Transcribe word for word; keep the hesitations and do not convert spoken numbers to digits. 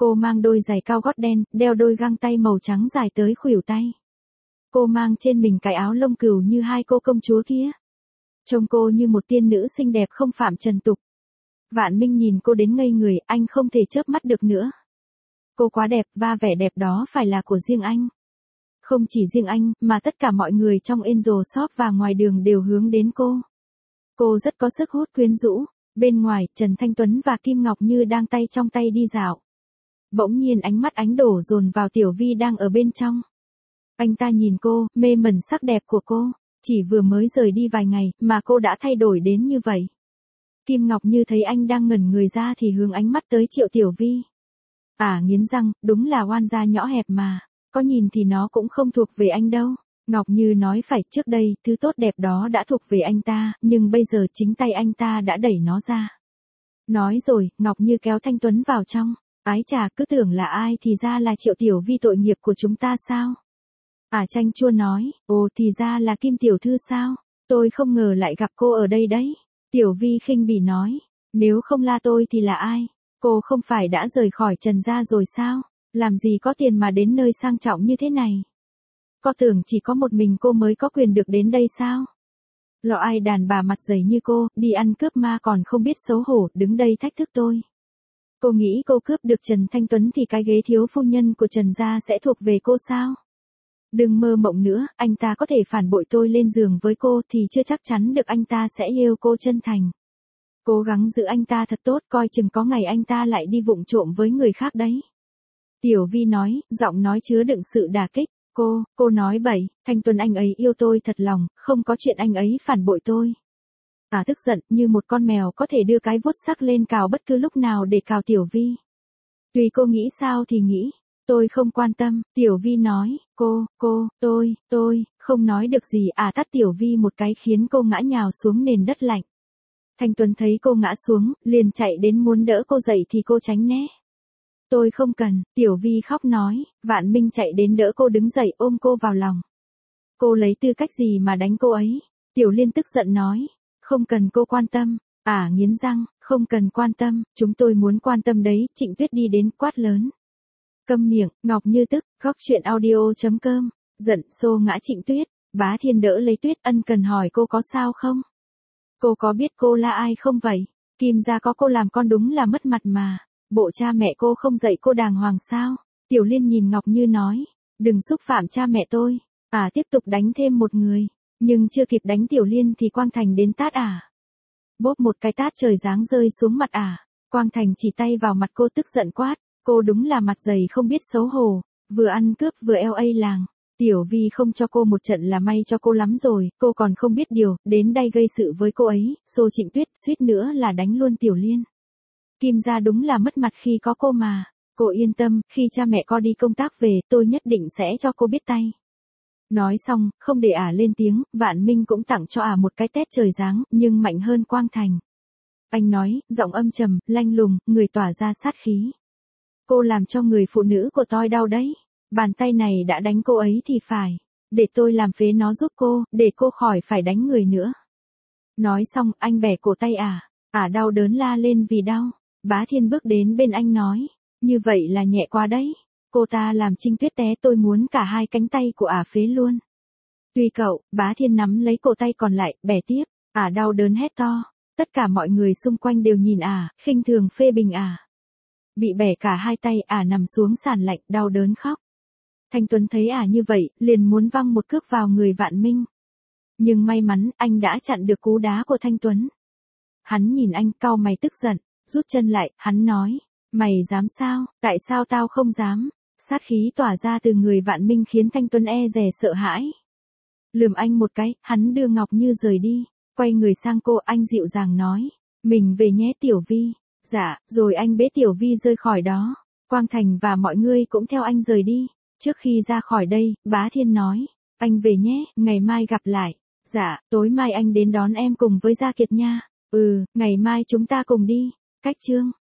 Cô mang đôi giày cao gót đen, đeo đôi găng tay màu trắng dài tới khuỷu tay. Cô mang trên mình cái áo lông cừu như hai cô công chúa kia. Trông cô như một tiên nữ xinh đẹp không phạm trần tục. Vạn Minh nhìn cô đến ngây người, anh không thể chớp mắt được nữa. Cô quá đẹp, và vẻ đẹp đó phải là của riêng anh. Không chỉ riêng anh, mà tất cả mọi người trong Angel Shop và ngoài đường đều hướng đến cô. Cô rất có sức hút quyến rũ. Bên ngoài, Trần Thanh Tuấn và Kim Ngọc Như đang tay trong tay đi dạo. Bỗng nhiên ánh mắt ánh đổ dồn vào Tiểu Vi đang ở bên trong. Anh ta nhìn cô, mê mẩn sắc đẹp của cô. Chỉ vừa mới rời đi vài ngày, mà cô đã thay đổi đến như vậy. Kim Ngọc Như thấy anh đang ngẩn người ra thì hướng ánh mắt tới Triệu Tiểu Vi. À nghiến răng, đúng là oan gia nhỏ hẹp mà. Có nhìn thì nó cũng không thuộc về anh đâu. Ngọc Như nói phải, trước đây, thứ tốt đẹp đó đã thuộc về anh ta, nhưng bây giờ chính tay anh ta đã đẩy nó ra. Nói rồi, Ngọc Như kéo Thanh Tuấn vào trong. Ái chà, cứ tưởng là ai thì ra là Triệu Tiểu Vi tội nghiệp của chúng ta sao? À Chanh Chua nói, ồ thì ra là Kim Tiểu Thư sao? Tôi không ngờ lại gặp cô ở đây đấy. Tiểu Vi khinh bỉ nói, nếu không là tôi thì là ai? Cô không phải đã rời khỏi Trần gia rồi sao? Làm gì có tiền mà đến nơi sang trọng như thế này? Có tưởng chỉ có một mình cô mới có quyền được đến đây sao? Lọ ai đàn bà mặt dày như cô, đi ăn cướp ma còn không biết xấu hổ, đứng đây thách thức tôi. Cô nghĩ cô cướp được Trần Thanh Tuấn thì cái ghế thiếu phu nhân của Trần gia sẽ thuộc về cô sao? Đừng mơ mộng nữa, anh ta có thể phản bội tôi lên giường với cô thì chưa chắc chắn được anh ta sẽ yêu cô chân thành. Cố gắng giữ anh ta thật tốt, coi chừng có ngày anh ta lại đi vụng trộm với người khác đấy. Tiểu Vi nói, giọng nói chứa đựng sự đả kích. Cô, cô nói bậy, Thanh Tuấn anh ấy yêu tôi thật lòng, không có chuyện anh ấy phản bội tôi. À tức giận, như một con mèo có thể đưa cái vuốt sắc lên cào bất cứ lúc nào để cào Tiểu Vi. Tùy cô nghĩ sao thì nghĩ, tôi không quan tâm, Tiểu Vi nói, cô, cô, tôi, tôi, không nói được gì à tát Tiểu Vi một cái khiến cô ngã nhào xuống nền đất lạnh. Thanh Tuấn thấy cô ngã xuống, liền chạy đến muốn đỡ cô dậy thì cô tránh né. Tôi không cần, Tiểu Vi khóc nói, Vạn Minh chạy đến đỡ cô đứng dậy ôm cô vào lòng. Cô lấy tư cách gì mà đánh cô ấy? Tiểu Liên tức giận nói, không cần cô quan tâm, à nghiến răng, không cần quan tâm, chúng tôi muốn quan tâm đấy, Trịnh Tuyết đi đến quát lớn. Câm miệng, Ngọc Như tức, góc truyện audio chấm com, giận xô ngã Trịnh Tuyết, Bá Thiên đỡ lấy Tuyết ân cần hỏi cô có sao không? Cô có biết cô là ai không vậy? Kim gia có cô làm con đúng là mất mặt mà. Bộ cha mẹ cô không dạy cô đàng hoàng sao? Tiểu Liên nhìn Ngọc Như nói, đừng xúc phạm cha mẹ tôi. À tiếp tục đánh thêm một người, nhưng chưa kịp đánh Tiểu Liên thì Quang Thành đến tát à. Bốp một cái tát trời giáng rơi xuống mặt à. Quang Thành chỉ tay vào mặt cô tức giận quát, cô đúng là mặt dày không biết xấu hổ, vừa ăn cướp vừa eo ây làng. Tiểu Vi không cho cô một trận là may cho cô lắm rồi, cô còn không biết điều, đến đây gây sự với cô ấy, xô Trịnh Tuyết suýt nữa là đánh luôn Tiểu Liên. Kim gia đúng là mất mặt khi có cô mà. Cô yên tâm, khi cha mẹ con đi công tác về, tôi nhất định sẽ cho cô biết tay. Nói xong, không để ả lên tiếng, Vạn Minh cũng tặng cho ả một cái tét trời giáng, nhưng mạnh hơn Quang Thành. Anh nói, giọng âm trầm, lanh lùng, người tỏa ra sát khí. Cô làm cho người phụ nữ của tôi đau đấy. Bàn tay này đã đánh cô ấy thì phải. Để tôi làm phế nó giúp cô, để cô khỏi phải đánh người nữa. Nói xong, anh bẻ cổ tay ả. Ả đau đớn la lên vì đau. Bá Thiên bước đến bên anh nói, như vậy là nhẹ quá đấy. Cô ta làm Trinh Tuyết té, tôi muốn cả hai cánh tay của ả phế luôn. Tuy cậu, Bá Thiên nắm lấy cổ tay còn lại, bẻ tiếp, ả đau đớn hét to. Tất cả mọi người xung quanh đều nhìn ả, khinh thường phê bình ả. Bị bẻ cả hai tay, ả nằm xuống sàn lạnh, đau đớn khóc. Thanh Tuấn thấy ả như vậy, liền muốn văng một cước vào người Vạn Minh. Nhưng may mắn, anh đã chặn được cú đá của Thanh Tuấn. Hắn nhìn anh, cau mày tức giận. Rút chân lại, hắn nói, mày dám sao, tại sao tao không dám? Sát khí tỏa ra từ người Vạn Minh khiến Thanh Tuấn e dè sợ hãi. Lườm anh một cái, hắn đưa Ngọc Như rời đi, quay người sang cô, anh dịu dàng nói, mình về nhé Tiểu Vi. Dạ, rồi anh bế Tiểu Vi rời khỏi đó. Quang Thành và mọi người cũng theo anh rời đi. Trước khi ra khỏi đây, Bá Thiên nói, anh về nhé, ngày mai gặp lại. Dạ, tối mai anh đến đón em cùng với Gia Kiệt nha. Ừ, ngày mai chúng ta cùng đi. Cách chương